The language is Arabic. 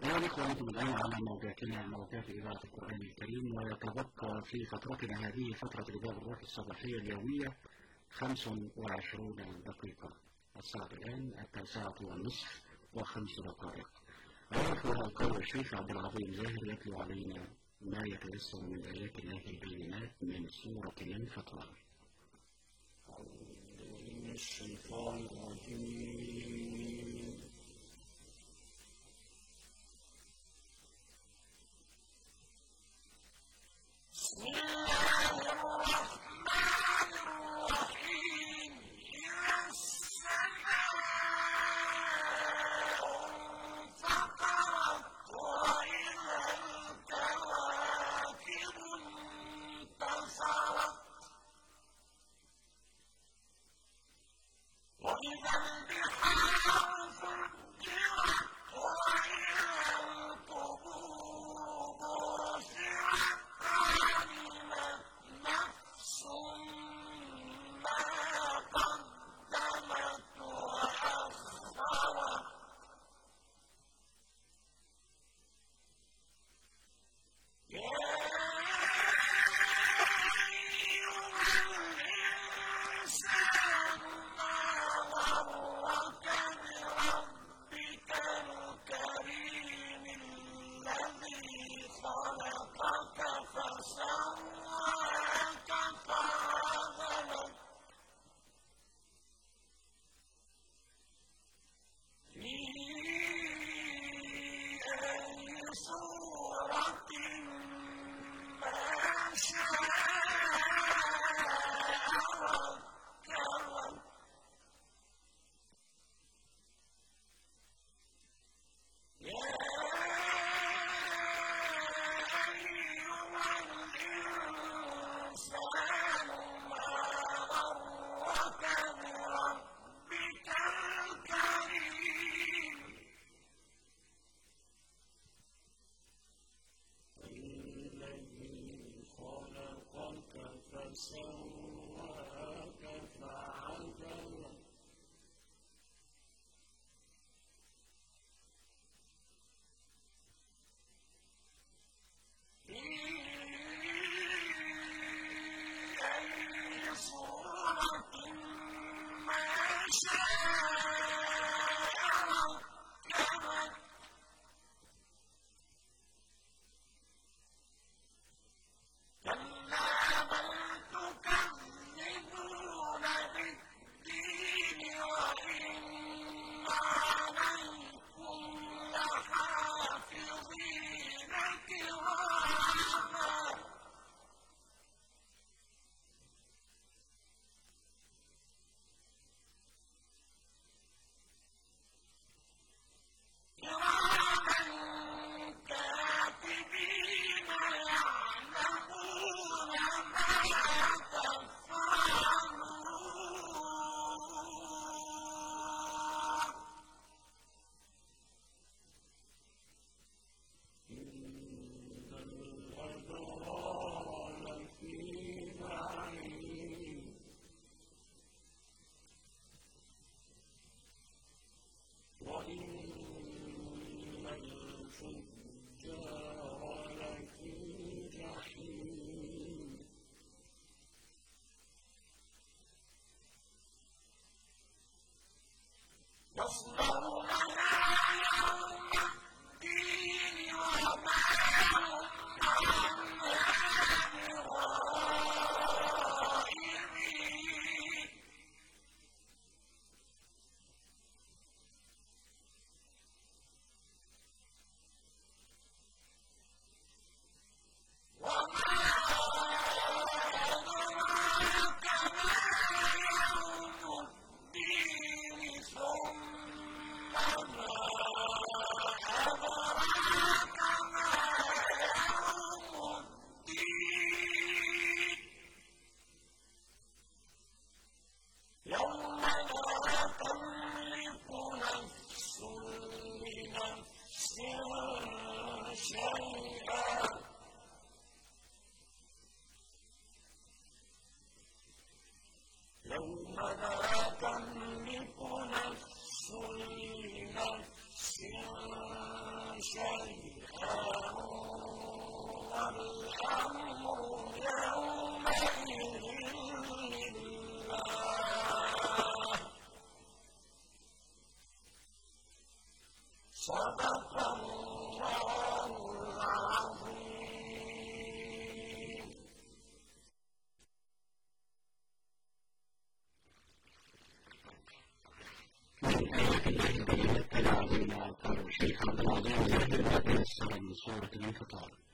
أيها الإخوة، أنتم الآن على موجاتنا موجات إذاعة القرآن الكريم، ويتبقى في فترتنا هذه فترة الإجابة الروح الصباحية اليومية 25 دقيقة. الساعة الآن 9:30 أيها الإخوة، القول الشيخ عبد العظيم زاهر يتلو علينا ما يتيسر من آيات الله البينات من سورة الانفطار. من الشيطان الرجيم. بسم الله الرحمن الرحيم. إذا السماء انفطرت وإذا الكواكب انتثرت وإذا البحار فجرت وإذا القبور بعثرت علمت نفس ما قدمت وأخرت. يا أيها الإنسان ما غرك بربك الكريم الذي خلقك فسواك فعدلك في أي صورة ما شاء ركبك. يا أيها الإنسان ما غرك بربك الكريم الذي خلقك فسواك فعدلك في أي صورة ما شاء ركبك. كلا بل تكذبون بالدين وإن عليكم لحافظين كراما كاتبين يعلمون ما تفعلون. إن الأبرار لفي نعيم وإن الفجار لفي جحيم يصلونها يوم الدين وما هم عنها بغائبين. آيات الله البينات تلا علينا قول الشيخ عبد العظيم زاهر ما تيسر من سورة الانفطار.